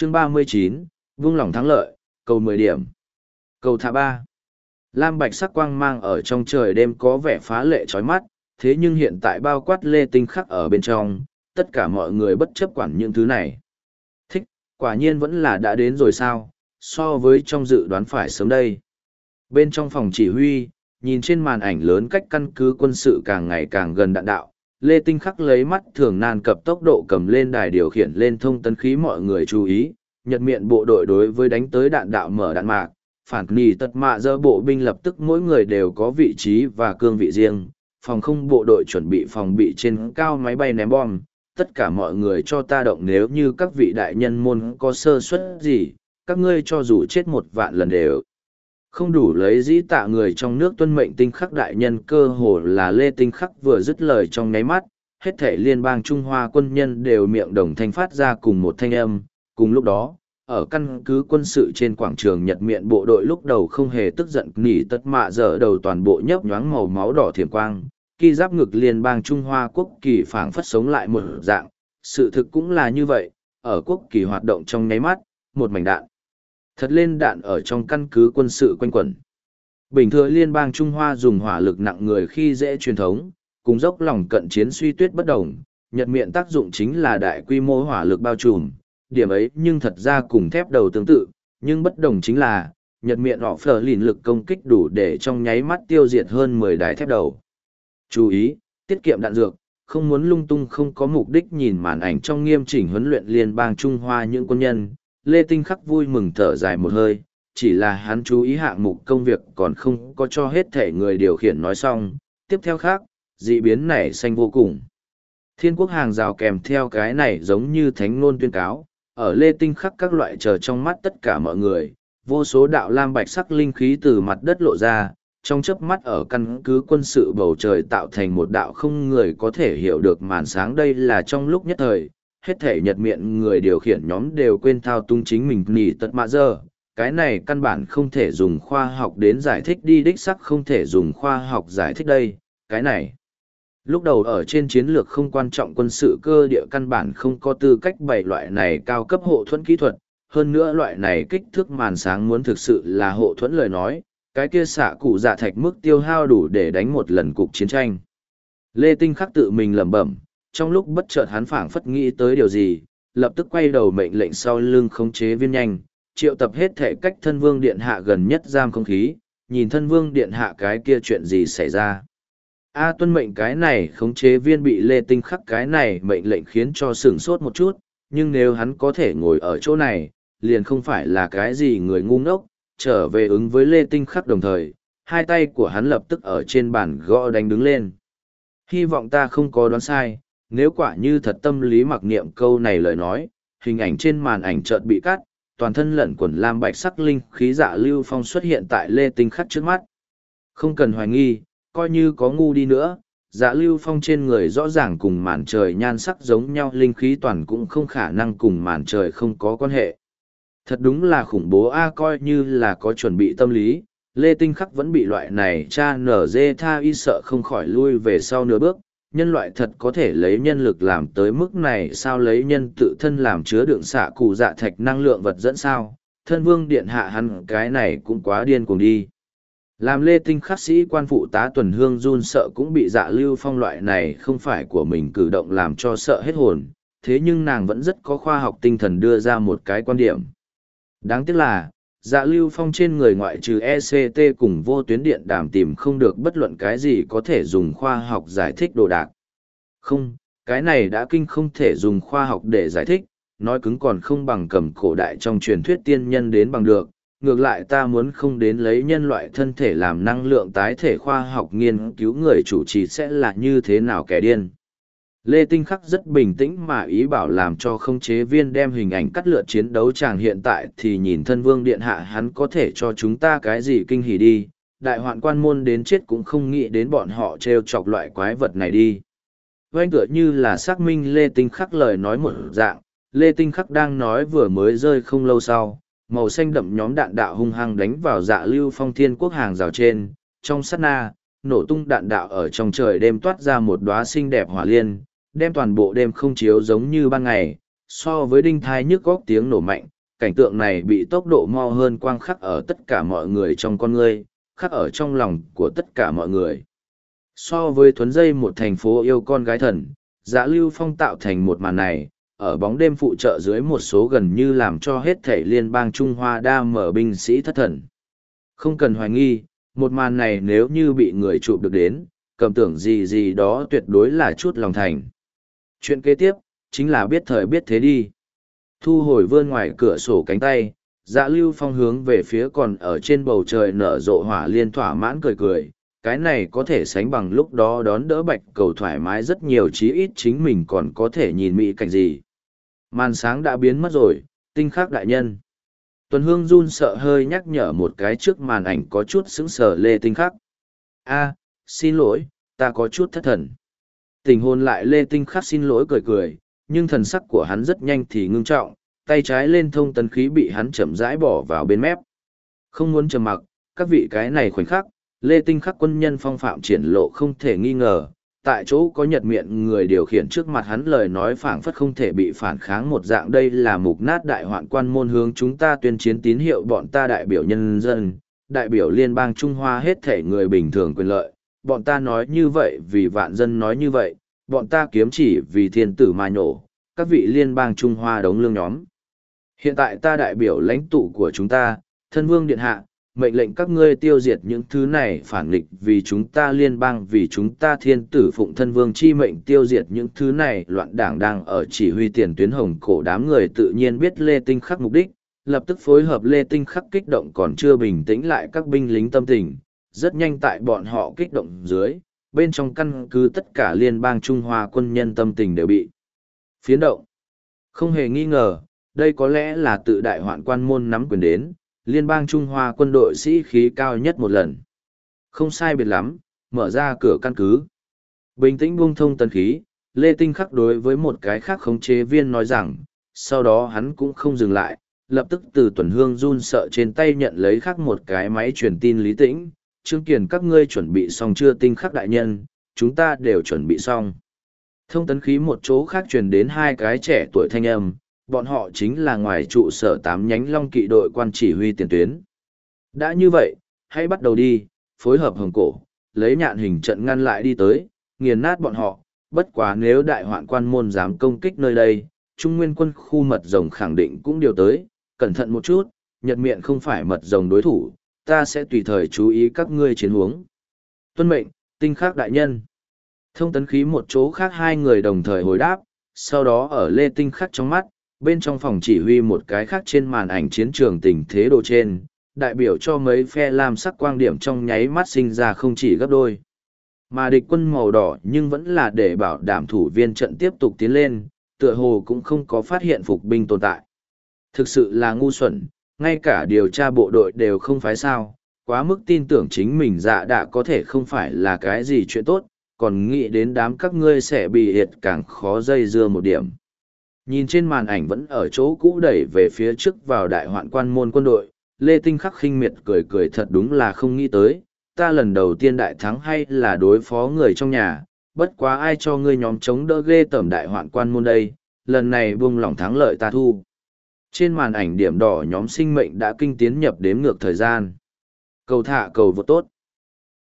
Chương 39, vung lòng thắng lợi, cầu 10 điểm. Cầu thả 3. Lam bạch sắc quang mang ở trong trời đêm có vẻ phá lệ chói mắt, thế nhưng hiện tại bao quát lê tinh khắc ở bên trong, tất cả mọi người bất chấp quản những thứ này. Thích, quả nhiên vẫn là đã đến rồi sao, so với trong dự đoán phải sớm đây. Bên trong phòng chỉ huy, nhìn trên màn ảnh lớn cách căn cứ quân sự càng ngày càng gần đạn đạo, Lê Tinh Khắc lấy mắt thường nan cập tốc độ cầm lên đài điều khiển lên thông tấn khí mọi người chú ý, Nhật miện bộ đội đối với đánh tới đạn đạo mở đạn mạc, phản nỉ tật mạ dơ bộ binh lập tức mỗi người đều có vị trí và cương vị riêng, phòng không bộ đội chuẩn bị phòng bị trên cao máy bay ném bom, tất cả mọi người cho ta động nếu như các vị đại nhân môn có sơ suất gì, các ngươi cho dù chết 1.000.000 lần đều không đủ lấy dĩ tạ người trong nước tuân mệnh. Tinh Khắc đại nhân cơ hồ là Lê Tinh Khắc vừa dứt lời trong nháy mắt, hết thể liên bang Trung Hoa quân nhân đều miệng đồng thanh phát ra cùng một thanh âm. Cùng lúc đó, ở căn cứ quân sự trên quảng trường Nhật miện bộ đội lúc đầu không hề tức giận nỉ tất mạ dở đầu toàn bộ nhấp nhoáng màu máu đỏ thiểm quang, khi giáp ngực liên bang Trung Hoa quốc kỳ phảng phất sống lại một dạng. Sự thực cũng là như vậy, ở quốc kỳ hoạt động trong nháy mắt, một mảnh đạn thật lên đạn ở trong căn cứ quân sự quanh quẩn. Bình thường liên bang Trung Hoa dùng hỏa lực nặng người khi dễ truyền thống, cùng dốc lòng cận chiến suy tuyết bất đồng, Nhật miện tác dụng chính là đại quy mô hỏa lực bao trùm, điểm ấy nhưng thật ra cùng thép đầu tương tự, nhưng bất đồng chính là, Nhật miện họ phở lìn lực công kích đủ để trong nháy mắt tiêu diệt hơn 10 đài thép đầu. Chú ý, tiết kiệm đạn dược, không muốn lung tung không có mục đích. Nhìn màn ảnh trong nghiêm chỉnh huấn luyện liên bang Trung Hoa những quân nhân, Lê Tinh Khắc vui mừng thở dài một hơi, chỉ là hắn chú ý hạng mục công việc còn không có cho hết thể người điều khiển nói xong. Tiếp theo khác, dị biến nảy xanh vô cùng. Thiên quốc hàng rào kèm theo cái này giống như thánh ngôn tuyên cáo, ở Lê Tinh Khắc các loại chờ trong mắt tất cả mọi người, vô số đạo lam bạch sắc linh khí từ mặt đất lộ ra, trong chớp mắt ở căn cứ quân sự bầu trời tạo thành một đạo không người có thể hiểu được màn sáng. Đây là trong lúc nhất thời, hết thể Nhật miện người điều khiển nhóm đều quên thao túng chính mình nỉ tật mạ giờ. Cái này căn bản không thể dùng khoa học đến giải thích đi, đích sắc không thể dùng khoa học giải thích đây, cái này. Lúc đầu ở trên chiến lược không quan trọng quân sự cơ địa căn bản không có tư cách bày loại này cao cấp hộ thuẫn kỹ thuật, hơn nữa loại này kích thước màn sáng muốn thực sự là hộ thuẫn lời nói, cái kia xạ cụ dạ thạch mức tiêu hao đủ để đánh một lần cục chiến tranh. Lê Tinh Khắc tự mình lẩm bẩm, trong lúc bất chợt hắn phảng phất nghĩ tới điều gì, lập tức quay đầu mệnh lệnh sau lưng khống chế viên nhanh, triệu tập hết thể cách thân vương điện hạ gần nhất giam không khí, nhìn thân vương điện hạ cái kia chuyện gì xảy ra. Tuân mệnh. Cái này khống chế viên bị Lê Tinh Khắc cái này mệnh lệnh khiến cho sửng sốt một chút, nhưng nếu hắn có thể ngồi ở chỗ này, liền không phải là cái gì người ngu ngốc, trở về ứng với Lê Tinh Khắc đồng thời, hai tay của hắn lập tức ở trên bàn gõ đánh đứng lên. Hy vọng ta không có đoán sai, nếu quả như thật tâm lý mặc niệm câu này lời nói, hình ảnh trên màn ảnh chợt bị cắt, toàn thân lẩn quẩn lam bạch sắc linh khí Dạ Lưu Phong xuất hiện tại Lê Tinh Khắc trước mắt. Không cần hoài nghi, coi như có ngu đi nữa, Dạ Lưu Phong trên người rõ ràng cùng màn trời nhan sắc giống nhau, linh khí toàn cũng không khả năng cùng màn trời không có quan hệ. Thật đúng là khủng bố coi như là có chuẩn bị tâm lý, Lê Tinh Khắc vẫn bị loại này cha nở dê tha y sợ không khỏi lui về sau nửa bước. Nhân loại thật có thể lấy nhân lực làm tới mức này sao, lấy nhân tự thân làm chứa đựng xạ cụ dạ thạch năng lượng vật dẫn sao, thân vương điện hạ hắn cái này cũng quá điên cuồng đi. Làm Lê Tinh Khắc sĩ quan phụ tá tuần hương run sợ cũng bị Dạ Lưu Phong loại này không phải của mình cử động làm cho sợ hết hồn, thế nhưng nàng vẫn rất có khoa học tinh thần đưa ra một cái quan điểm. Đáng tiếc là, Dạ Lưu Phong trên người ngoại trừ ECT cùng vô tuyến điện đàm tìm không được bất luận cái gì có thể dùng khoa học giải thích đồ đạc. Không, cái này đã kinh không thể dùng khoa học để giải thích, nói cứng còn không bằng cầm cổ đại trong truyền thuyết tiên nhân đến bằng được. Ngược lại ta muốn không đến lấy nhân loại thân thể làm năng lượng tái thể khoa học nghiên cứu người chủ trì sẽ là như thế nào kẻ điên. Lê Tinh Khắc rất bình tĩnh mà ý bảo làm cho khống chế viên đem hình ảnh cắt lượt chiến đấu chàng hiện tại thì nhìn thân vương điện hạ hắn có thể cho chúng ta cái gì kinh hỉ đi, đại hoạn quan môn đến chết cũng không nghĩ đến bọn họ trêu chọc loại quái vật này đi. Vâng tựa như là xác minh Lê Tinh Khắc lời nói một dạng, Lê Tinh Khắc đang nói vừa mới rơi không lâu sau, màu xanh đậm nhóm đạn đạo hung hăng đánh vào Dạ Lưu Phong thiên quốc hàng rào trên, trong sát na, nổ tung đạn đạo ở trong trời đêm toát ra một đóa xinh đẹp hỏa liên, đem toàn bộ đêm không chiếu giống như ban ngày, So với đinh thai nhức góc tiếng nổ mạnh, cảnh tượng này bị tốc độ mau hơn quang khắc ở tất cả mọi người trong con ngươi, khắc ở trong lòng của tất cả mọi người. So với thuấn dây một thành phố yêu con gái thần, Dạ Lưu Phong tạo thành một màn này, ở bóng đêm phụ trợ dưới một số gần như làm cho hết thể liên bang Trung Hoa đa mở binh sĩ thất thần. Không cần hoài nghi, một màn này nếu như bị người chụp được đến, cầm tưởng gì gì đó tuyệt đối là chút lòng thành. Chuyện kế tiếp, chính là biết thời biết thế đi. Thu hồi vươn ngoài cửa sổ cánh tay, Dạ Lưu Phong hướng về phía còn ở trên bầu trời nở rộ hỏa liên thỏa mãn cười cười. Cái này có thể sánh bằng lúc đó đón đỡ bạch cầu thoải mái rất nhiều, chí ít chính mình còn có thể nhìn mỹ cảnh gì. Màn sáng đã biến mất rồi, tinh khắc đại nhân. Tuần Hương run sợ hơi nhắc nhở một cái trước màn ảnh có chút sững sờ Lê Tinh Khắc. A, xin lỗi, ta có chút thất thần. Tình hồn lại Lê Tinh Khắc xin lỗi cười cười, nhưng thần sắc của hắn rất nhanh thì ngưng trọng, tay trái lên thông tấn khí bị hắn chậm rãi bỏ vào bên mép. Không muốn trầm mặc, các vị cái này khoảnh khắc, Lê Tinh Khắc quân nhân phong phạm triển lộ không thể nghi ngờ, tại chỗ có nhật miệng người điều khiển trước mặt hắn lời nói phảng phất không thể bị phản kháng một dạng. Đây là mục nát đại hoạn quan môn hướng chúng ta tuyên chiến tín hiệu, bọn ta đại biểu nhân dân, đại biểu liên bang Trung Hoa hết thể người bình thường quyền lợi, bọn ta nói như vậy vì vạn dân nói như vậy, bọn ta kiếm chỉ vì thiên tử mà nhổ, các vị liên bang Trung Hoa đống lương nhóm. Hiện tại ta đại biểu lãnh tụ của chúng ta, thân vương điện hạ, mệnh lệnh các ngươi tiêu diệt những thứ này phản nghịch vì chúng ta liên bang, vì chúng ta thiên tử phụng thân vương chi mệnh tiêu diệt những thứ này loạn đảng đang ở chỉ huy tiền tuyến hồng cổ. Đám người tự nhiên biết Lê Tinh Khắc mục đích, lập tức phối hợp Lê Tinh Khắc kích động còn chưa bình tĩnh lại các binh lính tâm tình. Rất nhanh tại bọn họ kích động dưới, bên trong căn cứ tất cả liên bang Trung Hoa quân nhân tâm tình đều bị phiến động. Không hề nghi ngờ, đây có lẽ là tự đại hoạn quan môn nắm quyền đến, liên bang Trung Hoa quân đội sĩ khí cao nhất một lần. Không sai biệt lắm, mở ra cửa căn cứ. Bình tĩnh buông thông tấn khí, Lê Tinh Khắc đối với một cái khác khống chế viên nói rằng, sau đó hắn cũng không dừng lại, lập tức từ Tuần Hương run sợ trên tay nhận lấy khác một cái máy truyền tin lý tĩnh. Trương Kiền, các ngươi chuẩn bị xong chưa? Tinh Khắc đại nhân, chúng ta đều chuẩn bị xong. Thông tấn khí một chỗ khác truyền đến hai cái trẻ tuổi thanh âm, bọn họ chính là ngoài trụ sở 8 nhánh Long Kỵ đội quan chỉ huy tiền tuyến. Đã như vậy, hãy bắt đầu đi, phối hợp hồng cổ, lấy nhạn hình trận ngăn lại đi tới, nghiền nát bọn họ. Bất quá nếu đại hoạn quan môn dám công kích nơi đây, Trung Nguyên quân khu mật rồng khẳng định cũng điều tới, cẩn thận một chút, Nhật Miện không phải mật rồng đối thủ, ta sẽ tùy thời chú ý các ngươi chiến huống. Tuân mệnh, Tinh Khắc đại nhân. Thông tấn khí một chỗ khác hai người đồng thời hồi đáp, sau đó ở Lê Tinh Khắc trong mắt, bên trong phòng chỉ huy một cái khác trên màn ảnh chiến trường tình thế đồ trên, đại biểu cho mấy phe lam sắc quang điểm trong nháy mắt sinh ra không chỉ gấp đôi. Mà địch quân màu đỏ nhưng vẫn là để bảo đảm thủ viên trận tiếp tục tiến lên, tựa hồ cũng không có phát hiện phục binh tồn tại. Thực sự là ngu xuẩn, ngay cả điều tra bộ đội đều không phải sao, quá mức tin tưởng chính mình dạ đã có thể không phải là cái gì chuyện tốt, còn nghĩ đến đám các ngươi sẽ bị hiệt càng khó dây dưa một điểm. Nhìn trên màn ảnh vẫn ở chỗ cũ đẩy về phía trước vào đại hoạn quan môn quân đội, Lê Tinh Khắc khinh miệt cười cười, thật đúng là không nghĩ tới, ta lần đầu tiên đại thắng hay là đối phó người trong nhà, bất quá ai cho ngươi nhóm chống đỡ ghê tởm đại hoạn quan môn đây, lần này buông lỏng thắng lợi ta thu. Trên màn ảnh điểm đỏ nhóm sinh mệnh đã kinh tiến nhập đếm ngược thời gian. Cầu thả cầu vô tốt.